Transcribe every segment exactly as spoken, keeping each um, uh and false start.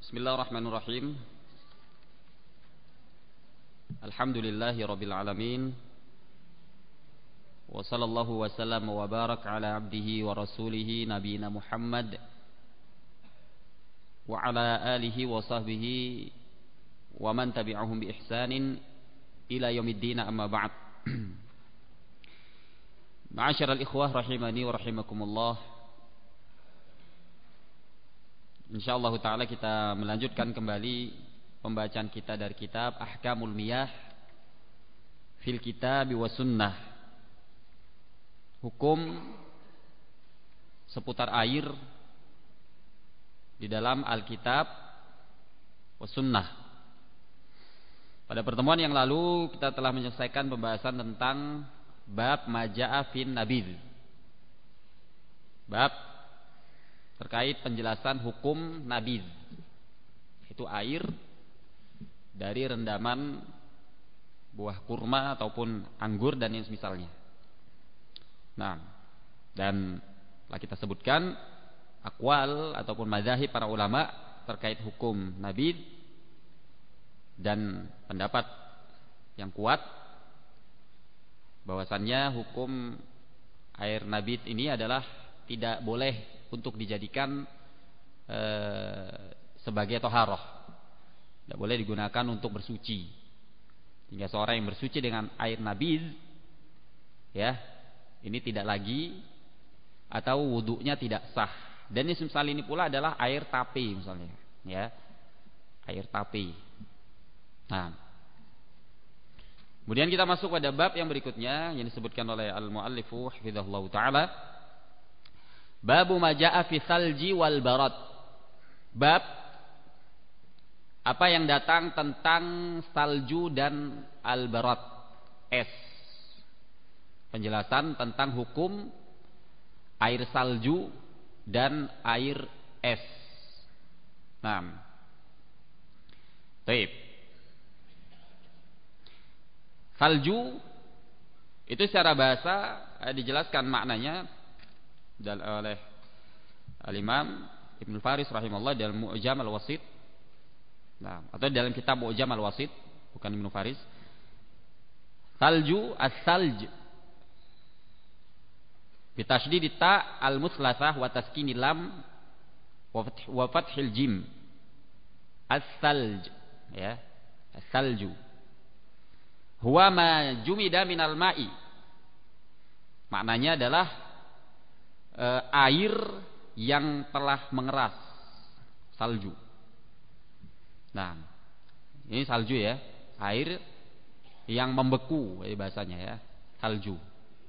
Bismillahirrahmanirrahim. Alhamdulillahi rabbil alamin. Wa sallallahu wa sallam wa barak ala abdihi wa rasulihi nabiyina Muhammad wa ala alihi wa sahbihi wa man tabi'ahum bi ihsanin ila yaumiddin, amma ba'd. Ma'asyiral ikhwah rahimani wa rahimakumullah. Insyaallah taala kita melanjutkan kembali pembacaan kita dari kitab Ahkamul Miyah fil Kitab wa Sunnah. Hukum seputar air di dalam Alkitab wa Sunnah. Pada pertemuan yang lalu kita telah menyelesaikan pembahasan tentang bab maja'a fin nabidh. Bab terkait penjelasan hukum nabidh, itu air dari rendaman buah kurma ataupun anggur dan yang semisalnya. Nah, dan telah kita sebutkan aqwal ataupun mazahib para ulama terkait hukum nabidh, dan pendapat yang kuat bahwasannya hukum air nabidh ini adalah tidak boleh untuk dijadikan e, sebagai toharoh, tidak boleh digunakan untuk bersuci. Hingga seorang yang bersuci dengan air nabidh, ya, ini tidak lagi, atau wudunya tidak sah. Dan yang semisal ini pula adalah air tapi misalnya, ya, air tapi. Nah, kemudian kita masuk pada bab yang berikutnya yang disebutkan oleh al-muallifu hafizahullah taala. Babu maja'a fi salji wal barad. Bab apa yang datang tentang salju dan al-barad, es. Penjelasan tentang hukum air salju dan air es. Nah, baik. Salju itu secara bahasa dijelaskan maknanya oleh Al-Imam Ibnu Faris rahimahullah dalam Mu'jam Al-Wasit. Nah, atau dalam kitab Mu'jam Al-Wasit, bukan Ibnu Faris. Salju as-salj bi tasydid ta al-mutsalatsah wa taskinil lam wa fathil jim. As-salj, ya, as-salju huwa ma jumida minal ma'i. Maknanya adalah e, air yang telah mengeras, salju. Nah, ini salju ya, air yang membeku, ya, bahasanya ya, salju.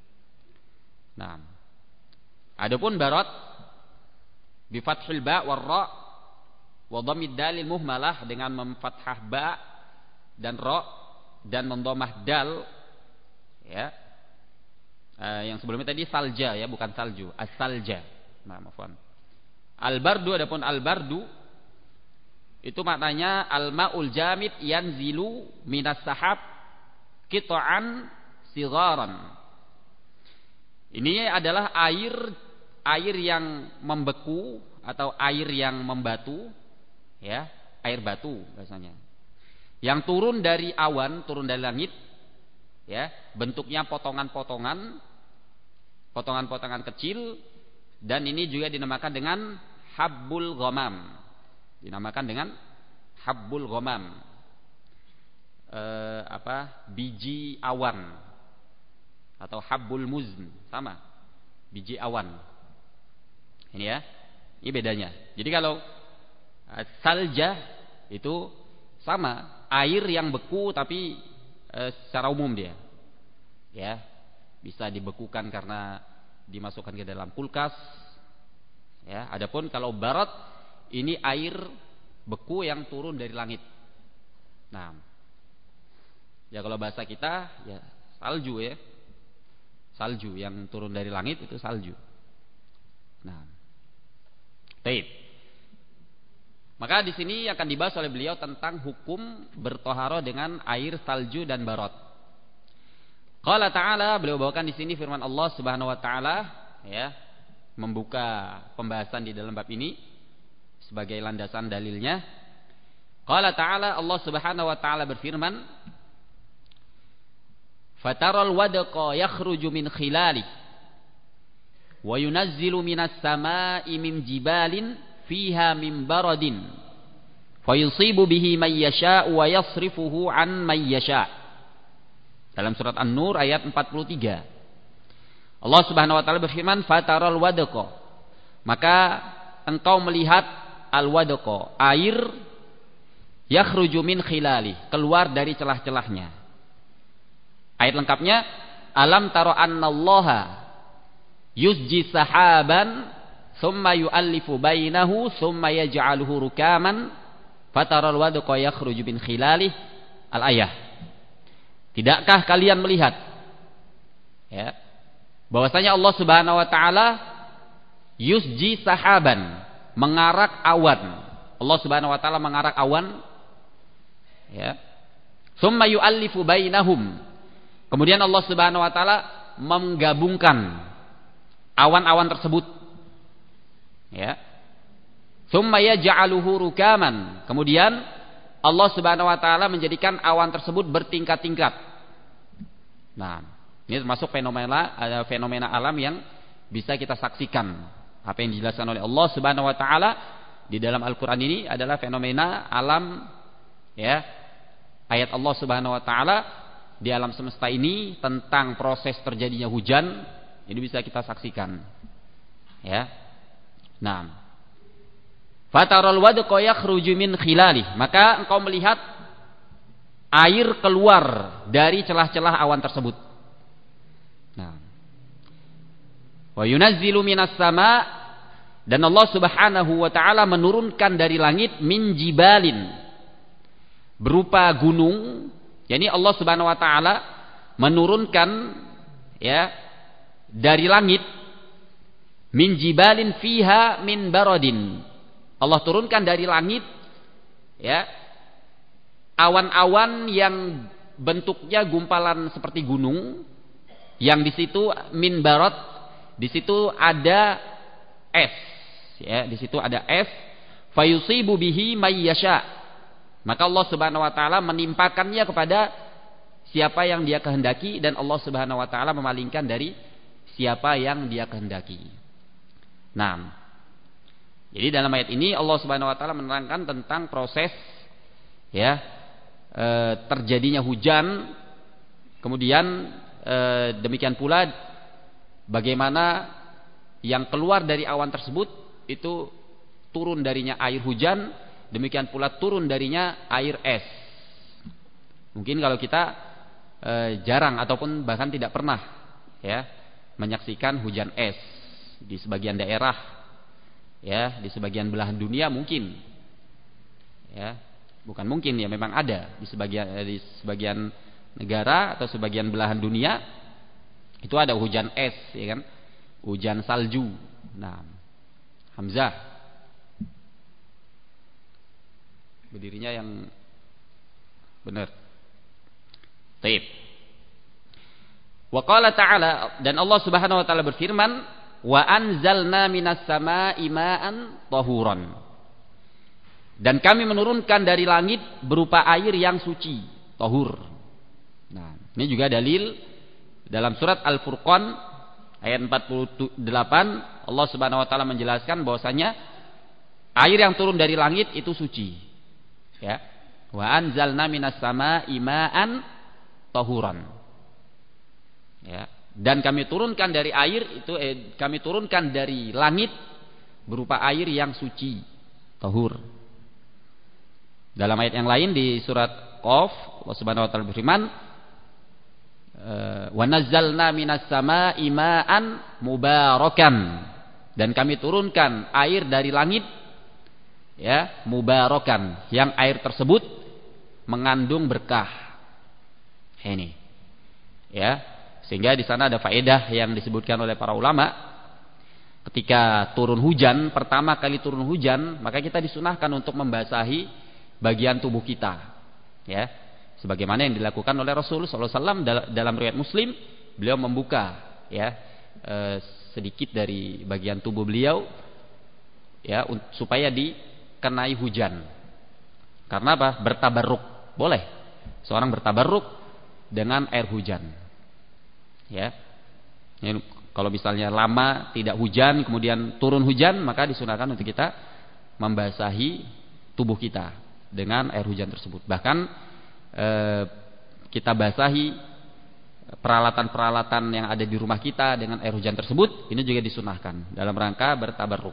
Nah, adapun barad bi fathil ba war ra wa dhammid dalil muhmalah, dengan memfathah ba dan ra dan mendhamah dal, ya. Uh, yang sebelumnya tadi salja, ya, bukan salju, as-salja. Nah, maafkan. Al-bardu, adapun al-bardu itu maknanya al-ma'ul jamid yanzilu minas sahab qita'an sigharan. Ini adalah air air yang membeku atau air yang membatu, ya, air batu biasanya. Yang turun dari awan, turun dari langit, ya, bentuknya potongan-potongan, potongan-potongan kecil, dan ini juga dinamakan dengan habbul ghamam. Dinamakan dengan habbul ghamam. E, apa? Biji awan atau habbul muzn, sama. Biji awan. Ini ya. Ini bedanya. Jadi kalau salja itu sama, air yang beku tapi e, secara umum dia, ya, bisa dibekukan karena dimasukkan ke dalam kulkas, ya. Adapun kalau barad ini air beku yang turun dari langit. Nah, ya, kalau bahasa kita ya salju, ya, salju yang turun dari langit itu salju. Nah, baik. Maka di sini akan dibahas oleh beliau tentang hukum bertoharo dengan air salju dan barad. Qala ta'ala, beliau bawakan di sini firman Allah Subhanahu wa taala, ya, membuka pembahasan di dalam bab ini sebagai landasan dalilnya. Qala ta'ala, Allah Subhanahu wa taala berfirman, "Fataral wadqa yakhruju min khilalihi wa yunazzilu minas samaa'i min jibalin fiha min baradin fayusibu bihi man yasha'u wa yasrifuhu an man yasha'." Dalam surat An-Nur ayat empat puluh tiga. Allah Subhanahu wa taala berfirman, "Fataral wadqa." Maka engkau melihat al-wadqa, air yakhruju min khilali, keluar dari celah-celahnya. Ayat lengkapnya, alam taro annallaha yusji sahaban thumma yu'allifu bainahu thumma yaj'aluhu rukaman fataral wadqa yakhruju min khilali, al-ayah. Tidakkah kalian melihat, ya, bahwasanya Allah Subhanahu wa taala yusji sahaban, mengarak awan. Allah Subhanahu wa taala mengarak awan, ya. Tsumma yu'allifu bainahum. Kemudian Allah Subhanahu wa taala menggabungkan awan-awan tersebut. Ya. Tsumma yaj'aluhu rukaman. Kemudian Allah Subhanahu wa taala menjadikan awan tersebut bertingkat-tingkat. Nah, ini termasuk fenomena fenomena alam yang bisa kita saksikan. Apa yang dijelaskan oleh Allah Subhanahu wa taala di dalam Al-Qur'an ini adalah fenomena alam, ya. Ayat Allah Subhanahu wa taala di alam semesta ini tentang proses terjadinya hujan, ini bisa kita saksikan. Ya. Nah. Fataral wadqa yakhruju min khilali, maka engkau melihat air keluar dari celah-celah awan tersebut. Nah. Wa yunazzilu minas sama, dan Allah Subhanahu wa taala menurunkan dari langit min jibalin, berupa gunung. Yani Allah Subhanahu wa taala menurunkan, ya, dari langit min jibalin fiha min baradin. Allah turunkan dari langit, ya, awan-awan yang bentuknya gumpalan seperti gunung, yang di situ min barad, di situ ada es, ya, di situ ada es. Fayusibu bihi may yasha. Maka Allah Subhanahu wa taala menimpakannya kepada siapa yang Dia kehendaki, dan Allah Subhanahu wa taala memalingkan dari siapa yang Dia kehendaki. Nah, jadi dalam ayat ini Allah Subhanahu wa taala menerangkan tentang proses, ya, e, terjadinya hujan. Kemudian e, demikian pula bagaimana yang keluar dari awan tersebut itu turun darinya air hujan. Demikian pula turun darinya air es. Mungkin kalau kita e, jarang ataupun bahkan tidak pernah, ya, menyaksikan hujan es di sebagian daerah, ya, di sebagian belahan dunia mungkin, ya, bukan mungkin, ya, memang ada di sebagian di sebagian negara atau sebagian belahan dunia itu ada hujan es, ya kan, hujan salju. Nah, Hamzah, berdirinya yang benar. Taib. Wa qala ta'ala, dan Allah Subhanahu wa taala berfirman, wa anzalna minas samaa'i ma'an tahuran. Dan kami menurunkan dari langit berupa air yang suci, tahur. Nah, ini juga dalil dalam surat Al-Furqan ayat empat puluh delapan, Allah Subhanahu wa taala menjelaskan bahwasanya air yang turun dari langit itu suci. Ya, wa anzalna minas samaa'i ma'an tahuran. Ya, dan kami turunkan dari air itu eh, kami turunkan dari langit berupa air yang suci, tahur. Dalam ayat yang lain di surat Qaf, Allah Subhanahu wa taala berfirman, wa nazzalna minas samaa'i ma'an mubarakan, dan kami turunkan air dari langit, ya, mubarakan, yang air tersebut mengandung berkah. Ini, ya, sehingga di sana ada faedah yang disebutkan oleh para ulama. Ketika turun hujan, pertama kali turun hujan, maka kita disunahkan untuk membasahi bagian tubuh kita, ya, sebagaimana yang dilakukan oleh Rasul sallallahu alaihi wasallam dalam riwayat Muslim. Beliau membuka, ya, eh, sedikit dari bagian tubuh beliau, ya, supaya di kenai hujan. Karena apa? Bertabarruk. Boleh seorang bertabarruk dengan air hujan. Ya. Ya, kalau misalnya lama tidak hujan, kemudian turun hujan, maka disunahkan untuk kita membasahi tubuh kita dengan air hujan tersebut. Bahkan eh, kita basahi peralatan-peralatan yang ada di rumah kita dengan air hujan tersebut, ini juga disunahkan dalam rangka bertabarruk.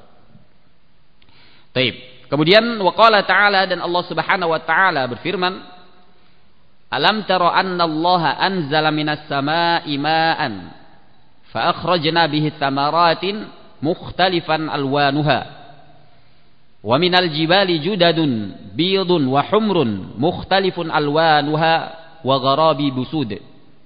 Taib. Kemudian waqala ta'ala, dan Allah Subhanahu wa taala berfirman, alam tara anna Allah anzala minas samaa'i ma'an fa akhrajna bihi thamaratin mukhtalifan alwanuha wa minal jibali judadun biyadun wa humrun mukhtalifun alwanuha wa gharabi busud.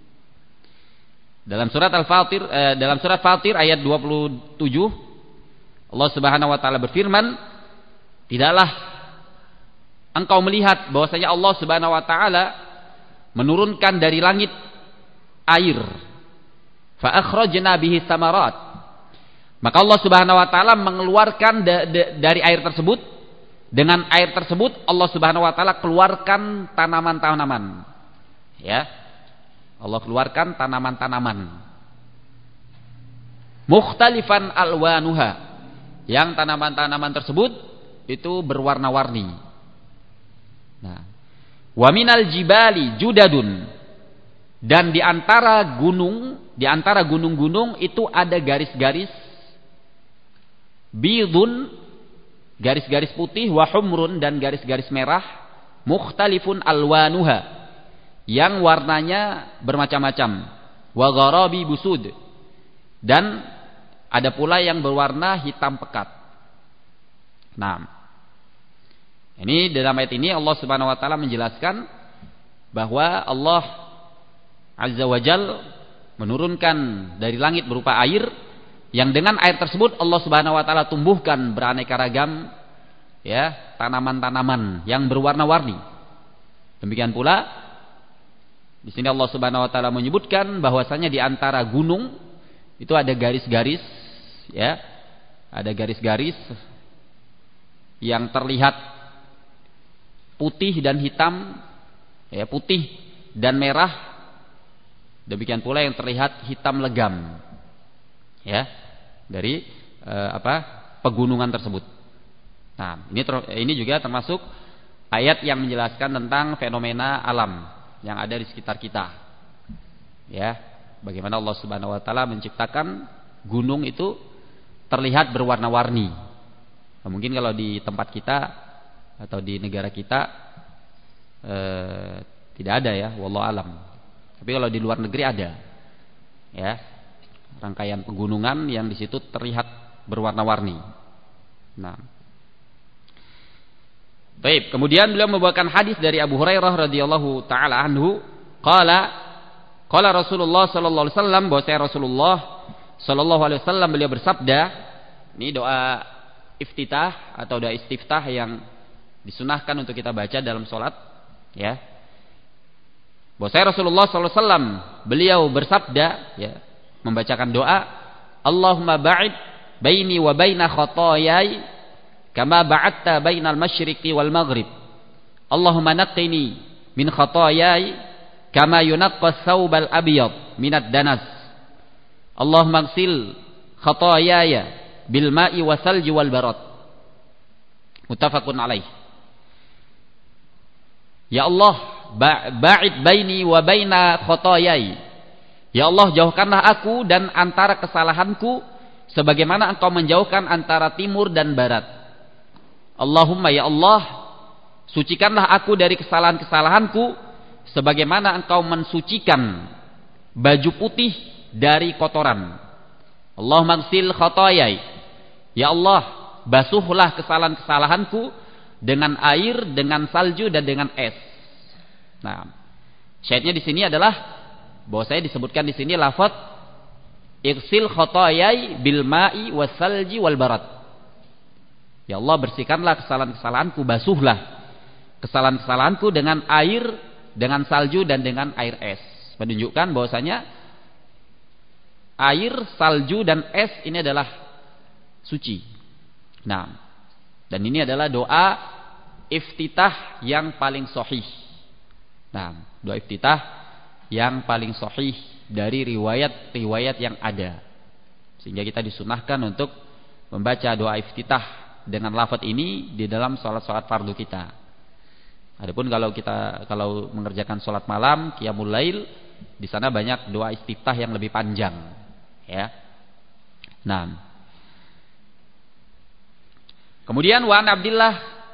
Dalam surat Al-Fatir eh, dalam surat Fatir ayat dua puluh tujuh, Allah Subhanahu wa taala berfirman, tidaklah engkau melihat bahwasanya Allah Subhanahu wa taala menurunkan dari langit air, fa akhrajna bihi tsamarat, maka Allah Subhanahu wa taala mengeluarkan da, da, dari air tersebut, dengan air tersebut Allah Subhanahu wa taala keluarkan tanaman-tanaman. Ya. Allah keluarkan tanaman-tanaman. Mukhtalifan alwanuha, yang tanaman-tanaman tersebut itu berwarna-warni. Nah, wa minal jibali judadun, dan di antara gunung, di antara gunung-gunung itu ada garis-garis bidun, garis-garis putih, wa humrun, dan garis-garis merah, mukhtalifun alwanuha, yang warnanya bermacam-macam, wa gharabi busud, dan ada pula yang berwarna hitam pekat. Nah, ini dalam ayat ini Allah Subhanahu wa taala menjelaskan bahwa Allah Azza wa Jal menurunkan dari langit berupa air, yang dengan air tersebut Allah Subhanahu wa taala tumbuhkan beraneka ragam ya tanaman-tanaman yang berwarna-warni. Demikian pula di sini Allah Subhanahu wa taala menyebutkan bahwasanya di antara gunung itu ada garis-garis, ya. Ada garis-garis yang terlihat putih dan hitam, ya, putih dan merah. Demikian pula yang terlihat hitam legam. Ya, dari eh, apa? pegunungan tersebut. Nah, ini ter, ini juga termasuk ayat yang menjelaskan tentang fenomena alam yang ada di sekitar kita. Ya, bagaimana Allah Subhanahu wa taala menciptakan gunung itu terlihat berwarna-warni. Nah, mungkin kalau di tempat kita atau di negara kita eh, tidak ada, ya, wallahu alam. Tapi kalau di luar negeri ada. Ya, rangkaian pegunungan yang di situ terlihat berwarna-warni. Nah, baik, kemudian beliau membawakan hadis dari Abu Hurairah radhiyallahu taala anhu, qala qala Rasulullah sallallahu alaihi wasallam, bahwa saya Rasulullah sallallahu alaihi wasallam beliau bersabda, ini doa iftitah atau doa istiftah yang disunahkan untuk kita baca dalam salat, ya. Bahwa saya Rasulullah sallallahu alaihi wasallam beliau bersabda, ya, membacakan doa, Allahumma ba'id baini wa baina khataayai kama ba'adta bainal masyriqi wal maghrib. Allahumma naqqini min khataayai kama yunaqqa thawbal abyad minad danas. Allahumma ighsil khataayaya bil ma'i wasalji wal barad. Muttafaqun alaih. Ya Allah, ba'id baini wa baina khataayai. Ya Allah, jauhkanlah aku dan antara kesalahanku sebagaimana Engkau menjauhkan antara timur dan barat. Allahumma, ya Allah, sucikanlah aku dari kesalahan-kesalahanku sebagaimana Engkau mensucikan baju putih dari kotoran. Allahumma ighsil khataayai. Ya Allah, basuhlah kesalahan-kesalahanku dengan air, dengan salju, dan dengan es. Nah, syahidnya di sini adalah bahwa saya disebutkan di sini lafaz ighsil khataayai bil ma'i wasalji wal barad. Ya Allah, bersihkanlah kesalahan-kesalahanku, basuhlah kesalahan-kesalahanku dengan air, dengan salju, dan dengan air es. Menunjukkan bahwasanya air, salju, dan es ini adalah suci. Nah, dan ini adalah doa iftitah yang paling sahih. Nah, doa iftitah yang paling sahih dari riwayat-riwayat yang ada. Sehingga kita disunahkan untuk membaca doa iftitah dengan lafaz ini di dalam salat-salat fardu kita. Adapun kalau kita kalau mengerjakan salat malam, qiyamul lail, di sana banyak doa iftitah yang lebih panjang, ya. Nah. Kemudian wa an Abdillah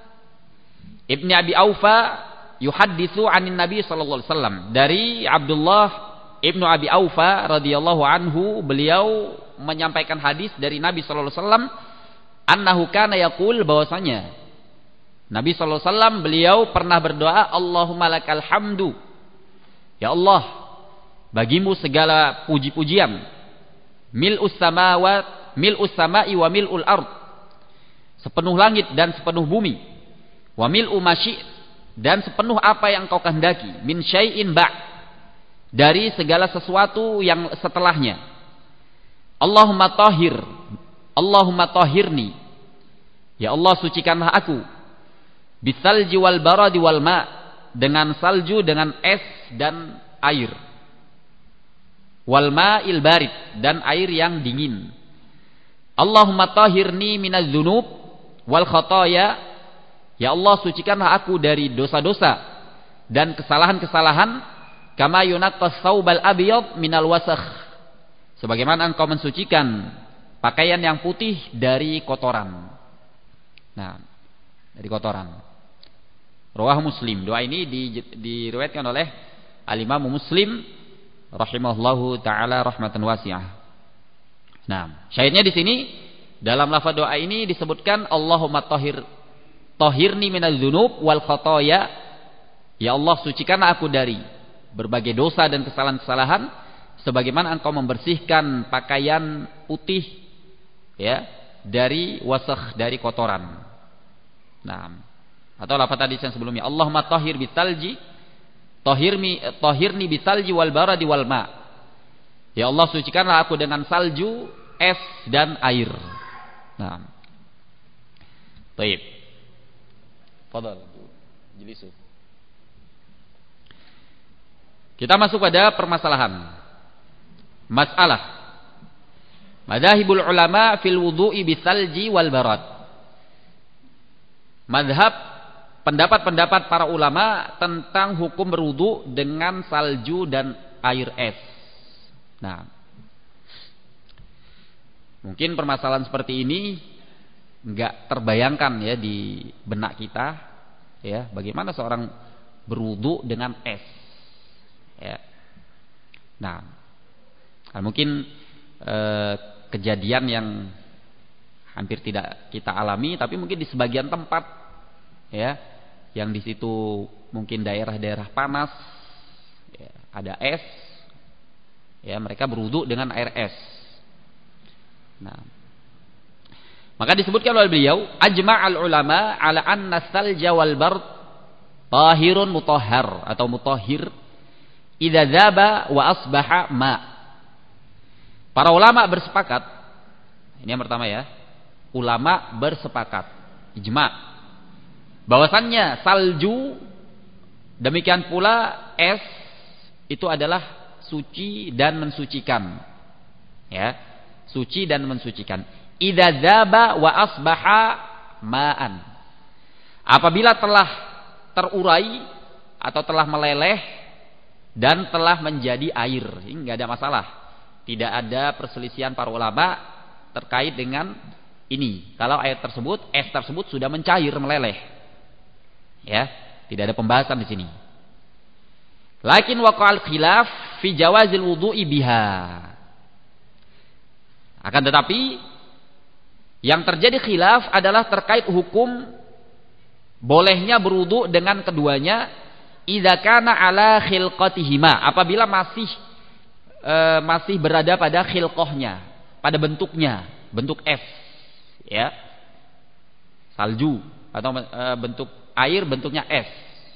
Ibnu Abi Aufa yuhadditsu 'anin Nabi sallallahu alaihi wasallam. Dari Abdullah Ibnu Abi Aufa radhiyallahu anhu, beliau menyampaikan hadis dari Nabi sallallahu alaihi wasallam, annahu kana yaqul, bahwasanya Nabi sallallahu alaihi wasallam beliau pernah berdoa, Allahumma lakal hamdu. Ya Allah, bagimu segala puji-pujian. Mil'us samawat, mil'us sama'i wa mil'ul ard. Sepenuh langit dan sepenuh bumi. Wa mil'u masyi', dan sepenuh apa yang kau kehendaki. Min syai'in ba', dari segala sesuatu yang setelahnya. Allahumma tahhir, Allahumma tahhirni. Ya Allah, sucikanlah aku. Bisalji wal baradi wal ma', dengan salju, dengan es dan air. Wal ma'il barid, dan air yang dingin. Allahumma tahhirni minaz dzunub wal khotoya. Ya Allah, sucikanlah aku dari dosa-dosa dan kesalahan-kesalahan. Kama yunaqqas saubal abyad minal wasakh, sebagaimana engkau mensucikan pakaian yang putih dari kotoran. Nah, dari kotoran. Rawah Muslim. Doa ini di, diriwayatkan oleh Al-Imam Muslim rahimahullahu taala rahmatan wasi'ah. Nah, syahidnya di sini dalam lafaz doa ini disebutkan Allahumma tahhir tahhirni minadz dzunub wal khotoya. Ya Allah, sucikanlah aku dari berbagai dosa dan kesalahan-kesalahan sebagaimana engkau membersihkan pakaian putih, ya, dari wasakh, dari kotoran. Nah, atau lafaz tadi yang sebelumnya, Allahumma tahhir bisalji tahhirni tahhirni bisalji wal baradi wal ma. Ya Allah, sucikanlah aku dengan salju, es dan air. Nah. Baik. Fadhal. Jilisu. Kita masuk pada permasalahan. Masalah. Madzhabul ulama fil wudu'i bisalji wal barad. Mazhab, pendapat-pendapat para ulama tentang hukum berwudu dengan salju dan air es. Nah, mungkin permasalahan seperti ini enggak terbayangkan ya di benak kita, ya, bagaimana seorang berwudu dengan es, ya. Nah, mungkin eh, kejadian yang hampir tidak kita alami, tapi mungkin di sebagian tempat, ya, yang di situ mungkin daerah-daerah panas, ya, ada es, ya, mereka berwudu dengan air es. Nah, maka disebutkan oleh beliau, ajma'al ulama ala anna salja wal bard tahirun mutahhar atau mutahhir idza dzaba wa asbaha ma. Para ulama bersepakat, ini yang pertama ya, ulama bersepakat, ijma', bahwasannya salju demikian pula es itu adalah suci dan mensucikan, ya, suci dan mensucikan. Idza dzaba wa asbaha ma'an, apabila telah terurai atau telah meleleh dan telah menjadi air, ini enggak ada masalah. Tidak ada perselisihan para ulama terkait dengan ini. Kalau air tersebut, es tersebut sudah mencair, meleleh, ya, tidak ada pembahasan di sini. Lakin waqa'al khilaf fi jawazil wudu'i biha. Akan tetapi yang terjadi khilaf adalah terkait hukum bolehnya berwudu dengan keduanya idza kana ala khilqatihima, apabila masih e, masih berada pada khilqahnya, pada bentuknya, bentuk es, ya, salju atau e, bentuk air, bentuknya es.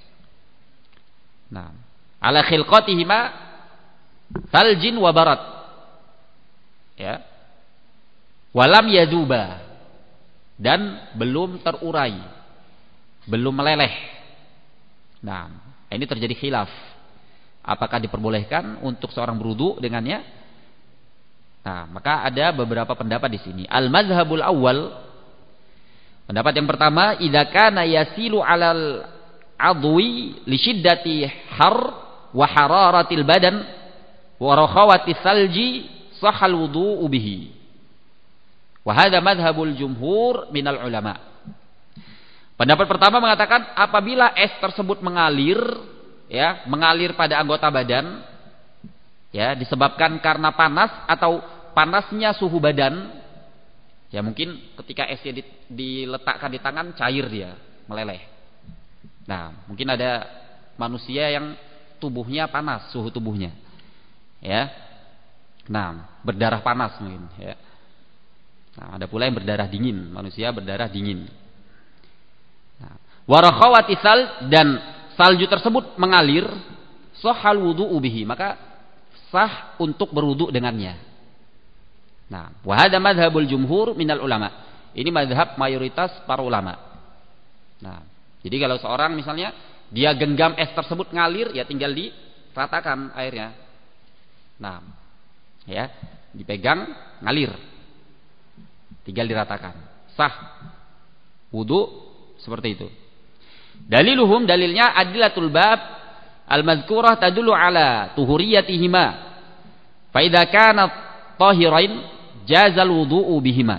Nah, ala khilqatihima saljin wa barat, ya, walam yaduba, dan belum terurai, belum meleleh. Nah, ini terjadi khilaf. Apakah diperbolehkan untuk seorang berwudu dengannya? Nah, maka ada beberapa pendapat di sini. Al-mazhabul awal, pendapat yang pertama, idza kana yasilu 'alal adwi li syiddati har wa hararatil badan wa rakhawati salji sahal wudu'u bihi. Wa hadha madhhabul jumhur minal ulama. Pendapat pertama mengatakan apabila es tersebut mengalir, ya, mengalir pada anggota badan, ya, disebabkan karena panas atau panasnya suhu badan, ya mungkin ketika esnya diletakkan di tangan cair dia, meleleh. Nah, mungkin ada manusia yang tubuhnya panas, suhu tubuhnya, ya, nah berdarah panas mungkin, ya. Nah, ada pula yang berdarah dingin, manusia berdarah dingin. Nah, warakhawati sal, dan salju tersebut mengalir, sahal wudu'u bihi, maka sah untuk berwudu dengannya. Nah, wa hadza madhhabul jumhur minal ulama. Ini madhab mayoritas para ulama. Nah, jadi kalau seorang misalnya dia genggam es tersebut ngalir, ya tinggal diratakan airnya. Nah, ya, dipegang ngalir, tinggal diratakan, sah wudu seperti itu. Daliluhum, dalilnya adilatul bab al-mazkurah tadullu ala tuhuriyatihima. Fa idza kana tahirain jazal wudu'u bihima.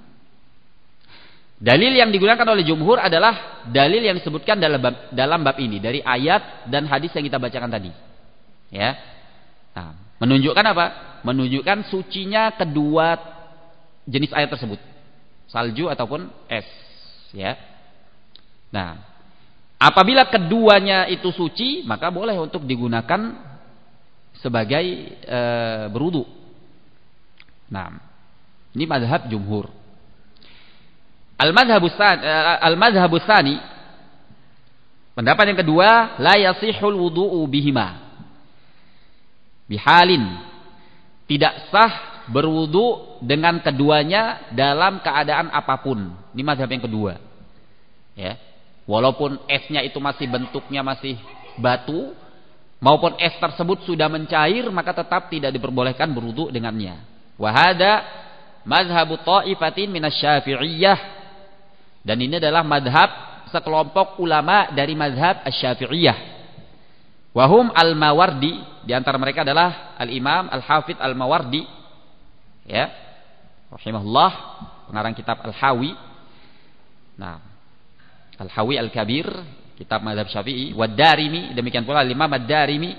Dalil yang digunakan oleh jumhur adalah dalil yang disebutkan dalam bab, dalam bab ini dari ayat dan hadis yang kita bacakan tadi. Ya. Nah, menunjukkan apa? Menunjukkan sucinya kedua jenis air tersebut, salju ataupun es, ya. Nah, apabila keduanya itu suci, maka boleh untuk digunakan sebagai e, berwudu. Nah, ini mazhab jumhur. Al-mazhabus tsani, al-mazhabus tsani, pendapat yang kedua, la yasihul wudu'u bihima. Bihalin, tidak sah berwudu dengan keduanya dalam keadaan apapun. Ini mazhab yang kedua. Ya. Walaupun esnya itu masih bentuknya masih batu, maupun es tersebut sudah mencair, maka tetap tidak diperbolehkan berwudu dengannya. Wa hada mazhabu ta'ifatin minasy-Syafi'iyah, dan ini adalah mazhab sekelompok ulama dari mazhab Asy-Syafi'iyah. Wa hum al-Mawardi, di antara mereka adalah al-Imam Al-Hafidz Al-Mawardi, ya, rahimahullah, pengarang kitab Al-Hawi. Nah, Al-Hawi Al-Kabir, kitab mazhab Syafi'i. Wa Darimi, demikian pula Imam Ad-Darimi.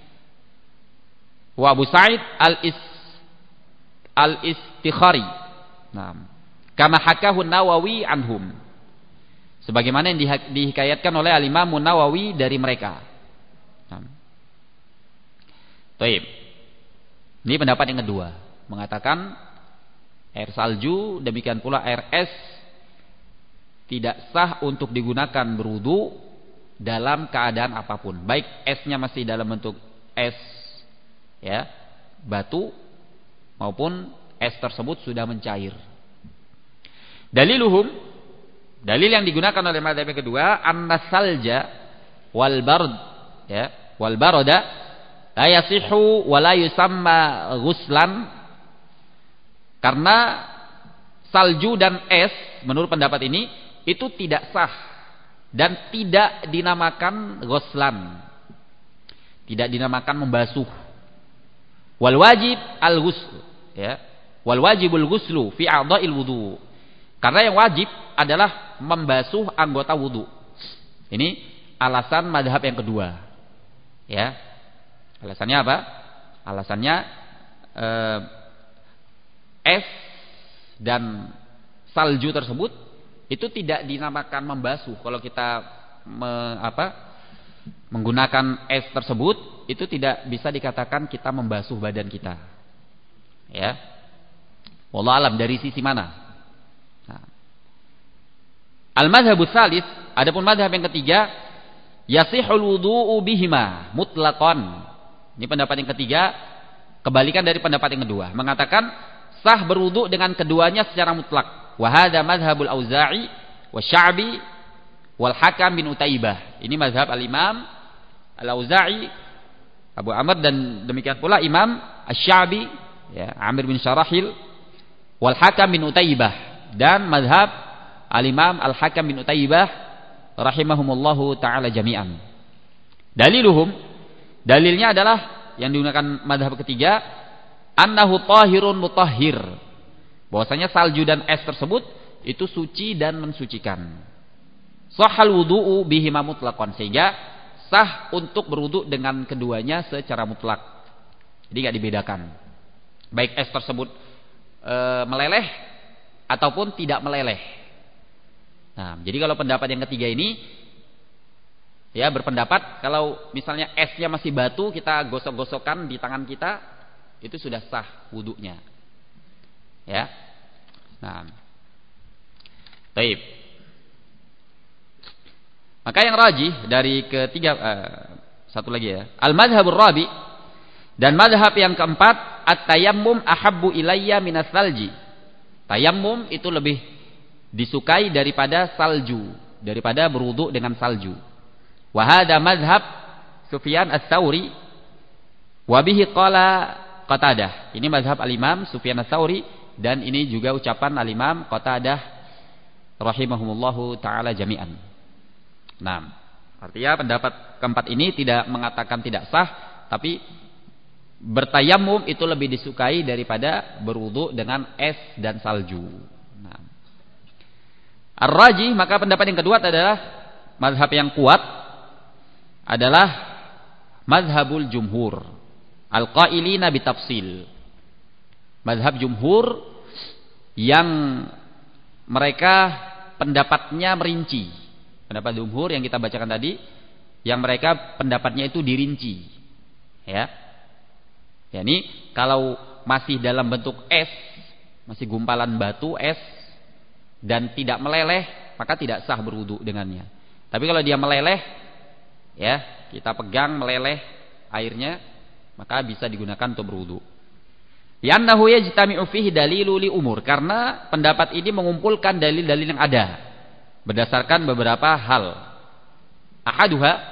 Wa Abu Sa'id Al-Is Al-Istikhari. Nah, kama hakahu Nawawi anhum, sebagaimana yang dihikayatkan oleh Al-Imam Nawawi dari mereka. Nah. Baik. Ini pendapat yang kedua, mengatakan air salju demikian pula air es tidak sah untuk digunakan berwudu dalam keadaan apapun, baik esnya masih dalam bentuk es, ya, batu, maupun es tersebut sudah mencair. Daliluhum, dalil yang digunakan oleh mazhab yang kedua, annasalja wal bard, ya, wal barada la yasihu wa la yusamma ghuslan, karena salju dan es menurut pendapat ini itu tidak sah dan tidak dinamakan ghuslan, tidak dinamakan membasuh. Wal wajib al ghusl, ya, wal wajibul ghuslu fi a'dha'il wudu, karena yang wajib adalah membasuh anggota wudu. Ini alasan mazhab yang kedua, ya. Alasannya apa? Alasannya eh, es dan salju tersebut itu tidak dinamakan membasuh. Kalau kita me, apa, menggunakan es tersebut, itu tidak bisa dikatakan kita membasuh badan kita, ya. Wallahu alam dari sisi mana. Nah. Al-mazhabus tsalits, adapun mazhab yang ketiga, yasihul wudu'u bihima mutlaqan. Ini pendapat yang ketiga, kebalikan dari pendapat yang kedua, mengatakan sah berwudu dengan keduanya secara mutlak. Wa hadza mazhabul Auza'i wa Sya'bi wal Hakam bin Utaibah. Ini mazhab al-Imam Al-Auza'i, Abu Amr, dan demikian pula Imam Asy-Sya'bi, ya, Amir bin Syarahil, wal Hakam bin Utaibah, dan mazhab al-Imam Al-Hakam bin Utaibah rahimahumullahu taala jami'an. Daliluhum, dalilnya adalah yang digunakan mazhab ketiga, annahu tahirun mutahhir, bahwasanya salju dan es tersebut itu suci dan mensucikan. Shahhal wudu'u bihima mutlaqan, sehingga sah untuk berwudu dengan keduanya secara mutlak. Jadi enggak dibedakan. Baik es tersebut e, meleleh ataupun tidak meleleh. Nah, jadi kalau pendapat yang ketiga ini ya berpendapat kalau misalnya esnya masih batu, kita gosok-gosokkan di tangan kita, itu sudah sah wudunya. Ya. Nah. Baik. Maka yang rajih dari ketiga uh, satu lagi ya, al-madhhabur rabi, dan madhab yang keempat, at-tayammum ahabbu ilayya minas salji. Tayammum itu lebih disukai daripada salju, daripada berwudu dengan salju. Wa hadha madhab Sufyan ats-Tsauri wa bihi qala Qatadah. Ini mazhab al-Imam Sufyan ats-Tsauri, dan ini juga ucapan al-Imam Qatadah rahimahumullahu taala jami'an. Nah, artinya pendapat keempat ini tidak mengatakan tidak sah, tapi bertayamum itu lebih disukai daripada berwudu dengan es dan salju. Nah, ar-rajih, maka pendapat yang kedua adalah mazhab yang kuat adalah mazhabul jumhur al-qailina bitafsil. Mazhab jumhur yang mereka pendapatnya merinci. Pendapat jumhur yang kita bacakan tadi, yang mereka pendapatnya itu dirinci. Ya. Ya, ini kalau masih dalam bentuk es, masih gumpalan batu es dan tidak meleleh, maka tidak sah berwudu dengannya. Tapi kalau dia meleleh, ya, kita pegang meleleh airnya, maka bisa digunakan untuk berwudu. Li'annahu yajtami'u fihi dalilu li umur, karena pendapat ini mengumpulkan dalil-dalil yang ada berdasarkan beberapa hal. Ahaduha,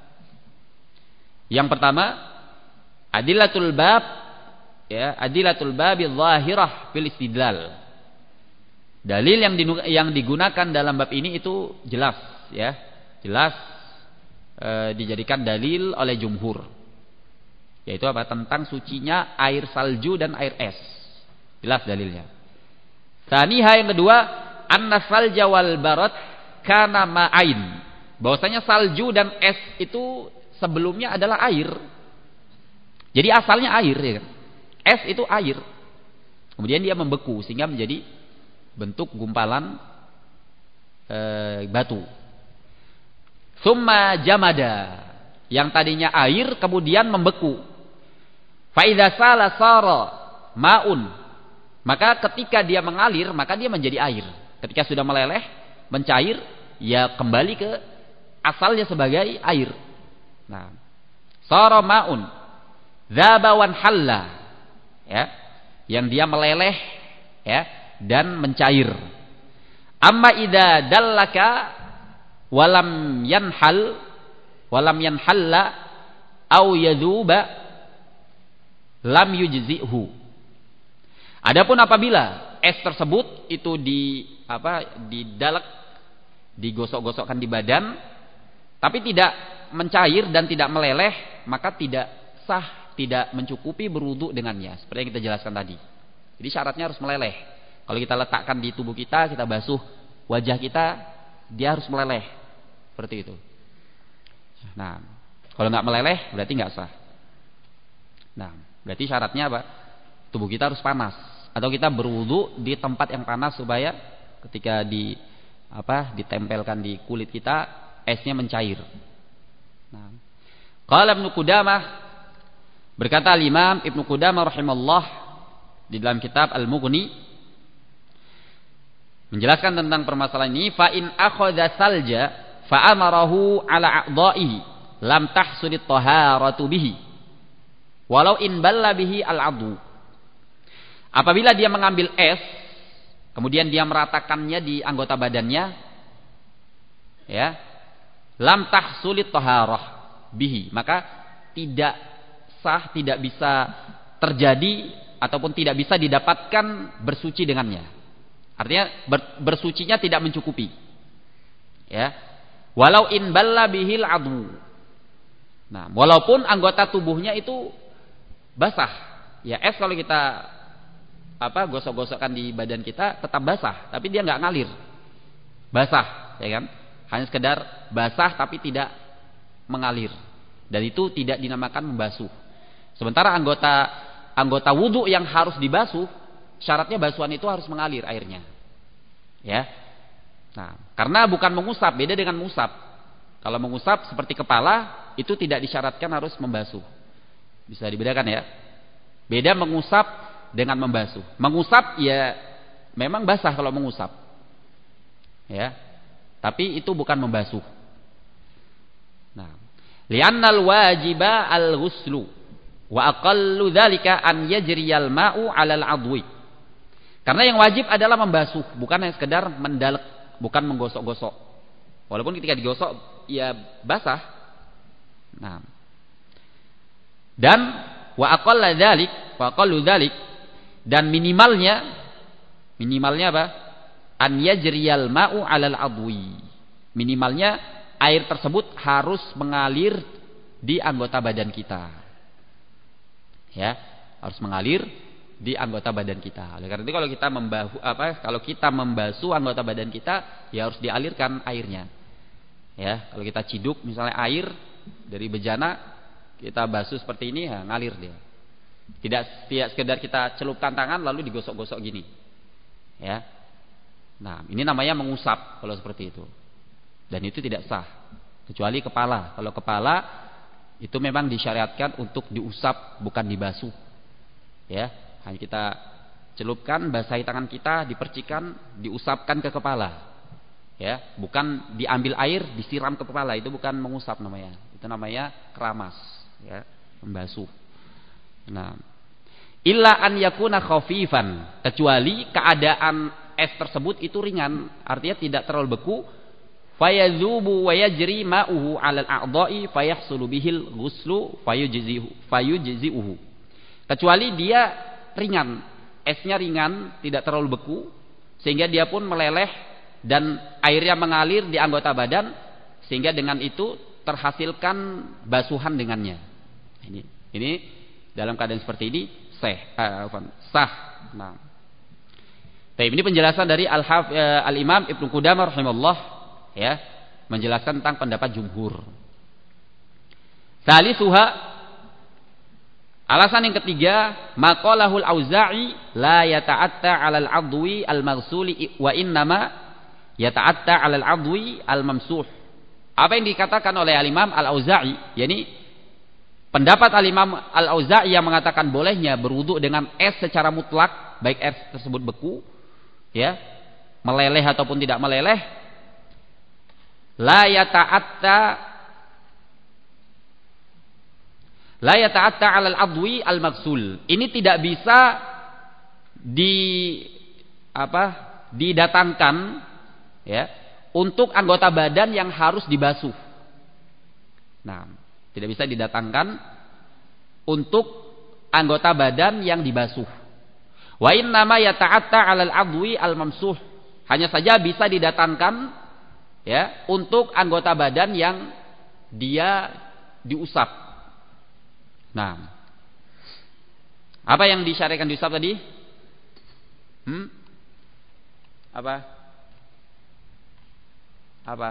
yang pertama, adillatul bab, ya, adillatul babi zahirah fil istidlal. Dalil yang yang digunakan dalam bab ini itu jelas, ya, jelas e, dijadikan dalil oleh jumhur. Yaitu apa? Tentang sucinya air salju dan air es. Jelas dalilnya. Tsaniha, yang kedua, anna salja wal barat kana ma'ain. Bahwasanya salju dan es itu sebelumnya adalah air. Jadi asalnya air, ya kan? Es itu air. Kemudian dia membeku sehingga menjadi bentuk gumpalan e, batu. Summa jamada, yang tadinya air kemudian membeku. Fa idza sala sara maun, maka ketika dia mengalir maka dia menjadi air. Ketika sudah meleleh, mencair, ya kembali ke asalnya sebagai air. Nah, sara maun dzaba wan halla, ya, yang dia meleleh, ya, dan mencair. Amma idza dallaka walam yanhal walam yanhalla au yadhuba lam yujzi'hu. Adapun apabila es tersebut itu di apa didalek, digosok-gosokkan di badan, tapi tidak mencair dan tidak meleleh, maka tidak sah, tidak mencukupi berwudu dengannya. Seperti yang kita jelaskan tadi. Jadi syaratnya harus meleleh. Kalau kita letakkan di tubuh kita, kita basuh wajah kita, dia harus meleleh. Seperti itu. Nah, kalau nggak meleleh berarti nggak sah. Nah, berarti syaratnya apa? Tubuh kita harus panas, atau kita berwudu di tempat yang panas supaya ketika di apa ditempelkan di kulit kita, esnya mencair. Nah, qala Ibnu Qudamah, berkata Imam Ibnu Qudamah rahimallah di dalam kitab Al-Mughni menjelaskan tentang permasalahan ini, fa in akhadha salja fa amarahu ala a'dha'ihi lam tahsudit taharatu bihi walau in balla bihi al-'adhu. Apabila dia mengambil es, kemudian dia meratakannya di anggota badannya, ya, lam tahsulit taharah bihi, maka tidak sah, tidak bisa terjadi ataupun tidak bisa didapatkan bersuci dengannya. Artinya ber, bersucinya tidak mencukupi. Ya. Walau in balla bihil adu. Nah, walaupun anggota tubuhnya itu basah. Ya, es kalau kita apa gosok-gosokkan di badan kita tetap basah, tapi dia nggak ngalir. Basah, ya kan? Hanya sekedar basah tapi tidak mengalir. Dan itu tidak dinamakan membasuh. Sementara anggota anggota wudhu yang harus dibasuh, syaratnya basuhan itu harus mengalir airnya. Ya. Nah, karena bukan mengusap, beda dengan mengusap. Kalau mengusap seperti kepala, itu tidak disyaratkan harus membasuh. Bisa dibedakan ya. Beda mengusap dengan membasuh. Mengusap ya memang basah kalau mengusap. Ya. Tapi itu bukan membasuh. Nah, li'annal wajiba al-ghuslu wa aqallu dzalika an yajriyal ma'u 'alal 'adwi. Karena yang wajib adalah membasuh, bukan hanya sekedar mendalek, bukan menggosok-gosok. Walaupun ketika digosok ya basah. Nah. Dan wa aqalla dzalik, wa aqallu dzalik, dan minimalnya minimalnya apa? An yajriyal ma'u 'alal 'adwi. Minimalnya air tersebut harus mengalir di anggota badan kita. Ya, harus mengalir di anggota badan kita. Oleh karena itu kalau kita membahu apa kalau kita membasuh anggota badan kita, ya harus dialirkan airnya. Ya, kalau kita ciduk misalnya air dari bejana, kita basuh seperti ini, ya ngalir dia. Tidak tidak sekedar kita celupkan tangan lalu digosok-gosok gini. Ya. Nah, ini namanya mengusap kalau seperti itu. Dan itu tidak sah. Kecuali kepala. Kalau kepala itu memang disyariatkan untuk diusap, bukan dibasuh. Ya, hanya kita celupkan, basahi tangan kita, dipercikan, diusapkan ke kepala. Ya, bukan diambil air, disiram ke kepala, itu bukan mengusap namanya. Itu namanya keramas, ya, membasuh. Nah, illa an yakuna khafifan, kecuali keadaan es tersebut itu ringan, artinya tidak terlalu beku. Fayazubu wa yajri ma'uhu 'alal a'dha'i fayahsulu bihil ghuslu fayujzihu fayujzi'uhu. Kecuali dia ringan, esnya ringan, tidak terlalu beku sehingga dia pun meleleh dan airnya mengalir di anggota badan sehingga dengan itu terhasilkan basuhan dengannya. Ini ini dalam keadaan seperti ini sah, uh, sah. Nah. Baik, ini penjelasan dari Al-Haf, uh, Al-Imam Ibnu Qudamah rahimahullah, ya, menjelaskan tentang pendapat jumhur. Salisuha, alasan yang ketiga, maqalahul Auza'i la yata'atta 'alal 'adwi al-maghsuli wa innama yata'atta 'alal 'adwi al-mamsuh. Apa yang dikatakan oleh Al-Imam Al-Auza'i, yakni pendapat Al-Imam Al-Auza'i yang mengatakan bolehnya berwudu dengan es secara mutlak, baik es tersebut beku, ya, meleleh ataupun tidak meleleh, la yata'atta la yata'atta 'alal 'adwi al-maghsul. Ini tidak bisa di apa? didatangkan, ya, untuk anggota badan yang harus dibasuh. Nah, tidak bisa didatangkan untuk anggota badan yang dibasuh. Wa innama yata'atta 'alal 'adwi al-mamsuh. Hanya saja bisa didatangkan, ya, untuk anggota badan yang dia diusap. Nah, apa yang disyariatkan diusap tadi? Hmm? Apa? Apa?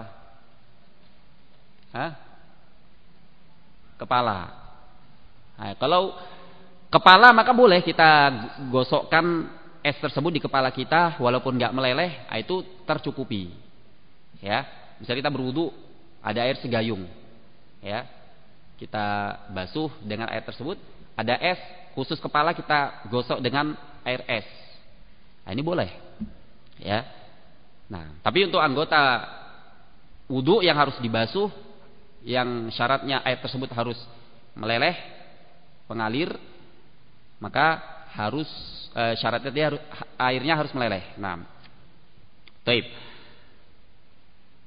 Hah? Kepala. Nah, kalau kepala maka boleh kita gosokkan es tersebut di kepala kita walaupun nggak meleleh, nah itu tercukupi. Ya, misalnya kita berwudu, ada air segayung, ya, kita basuh dengan air tersebut, ada es khusus kepala kita gosok dengan air es, nah ini boleh, ya. Nah, tapi untuk anggota wudu yang harus dibasuh, yang syaratnya air tersebut harus meleleh, mengalir, maka harus e, syaratnya dia harus, airnya harus meleleh. Nah, baik.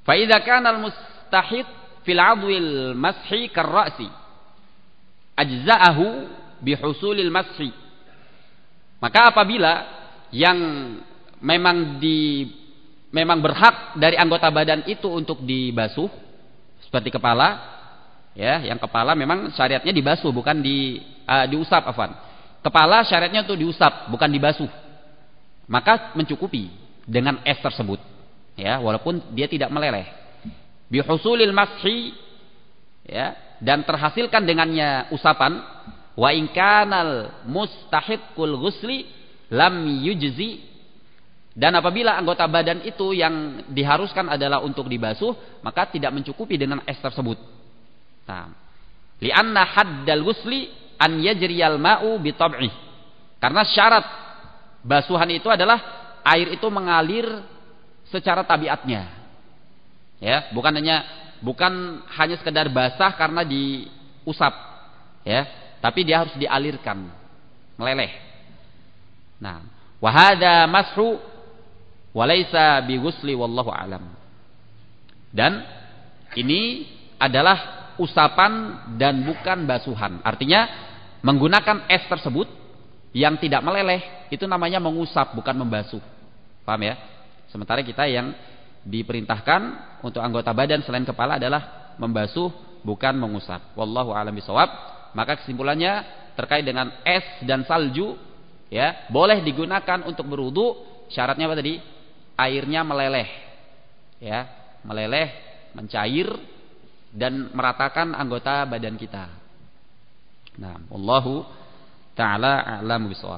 Fa idza kana al-mustahid fil 'adwil mashi karra'si ajza'ahu bihusulil mashi. Maka apabila yang memang di memang berhak dari anggota badan itu untuk dibasuh seperti kepala, ya, yang kepala memang syariatnya dibasuh bukan di uh, diusap, afwan. Kepala syariatnya untuk diusap bukan dibasuh. Maka mencukupi dengan es tersebut, ya, walaupun dia tidak meleleh. Bihusulil mashi, ya, dan terhasilkan dengannya usapan. Wa in kanal mustahiqqul ghusli lam yujzi. Dan apabila anggota badan itu yang diharuskan adalah untuk dibasuh, maka tidak mencukupi dengan es tersebut. Nah, li'anna haddal ghusli an yajriyal ma'u bi tab'i. Karena syarat basuhan itu adalah air itu mengalir secara tabiatnya. Ya, bukan hanya bukan hanya sekedar basah karena diusap, ya, tapi dia harus dialirkan, meleleh. Nah, wa hadza mashu wa laisa bi ghusli wallahu alam. Dan ini adalah usapan dan bukan basuhan. Artinya menggunakan es tersebut yang tidak meleleh itu namanya mengusap bukan membasuh. Paham ya? Sementara kita yang diperintahkan untuk anggota badan selain kepala adalah membasuh bukan mengusap. Wallahu a'lam bishawab. Maka kesimpulannya terkait dengan es dan salju, ya, boleh digunakan untuk berwudu. Syaratnya apa tadi? Airnya meleleh. Ya, meleleh, mencair dan meratakan anggota badan kita. Nah, wallahu ta'ala a'lamu bishawab.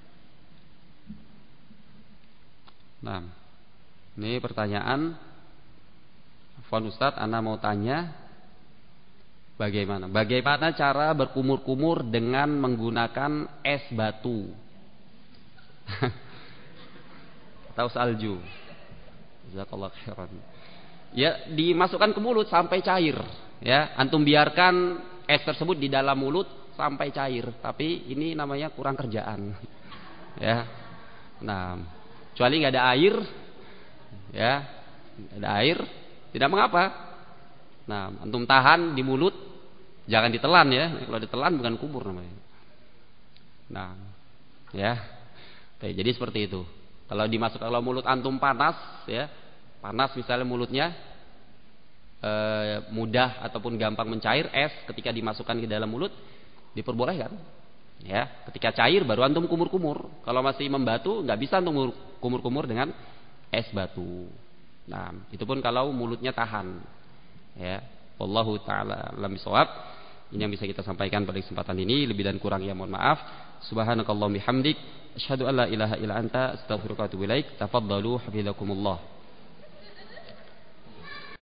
Nah, ini pertanyaan, Afwan Ustaz, ana mau tanya bagaimana? Bagaimana cara berkumur-kumur dengan menggunakan es batu atau salju? Jazakallahu khairan. Ya, dimasukkan ke mulut sampai cair. Ya, antum biarkan es tersebut di dalam mulut sampai cair. Tapi ini namanya kurang kerjaan. Ya, nah, kecuali nggak ada air. Ya, ada air, tidak mengapa. Nah, antum tahan di mulut, jangan ditelan ya. Kalau ditelan bukan kubur namanya. Nah, ya, jadi seperti itu. Kalau dimasukkan, kalau mulut antum panas, ya, panas misalnya mulutnya, e, mudah ataupun gampang mencair es ketika dimasukkan ke dalam mulut, diperbolehkan. Ya, ketika cair baru antum kumur-kumur. Kalau masih membatu, nggak bisa antum kumur-kumur dengan es batu. Nah, itu pun kalau mulutnya tahan. Ya, wallahu taala alam bisawab. Ini yang bisa kita sampaikan pada kesempatan ini. Lebih dan kurang ya mohon maaf. Subhanakallahumma bihamdik, asyhadu an la ilaha illa anta, astaghfiruka wa atubu ilaik. Tafaddalu hafizakumullah.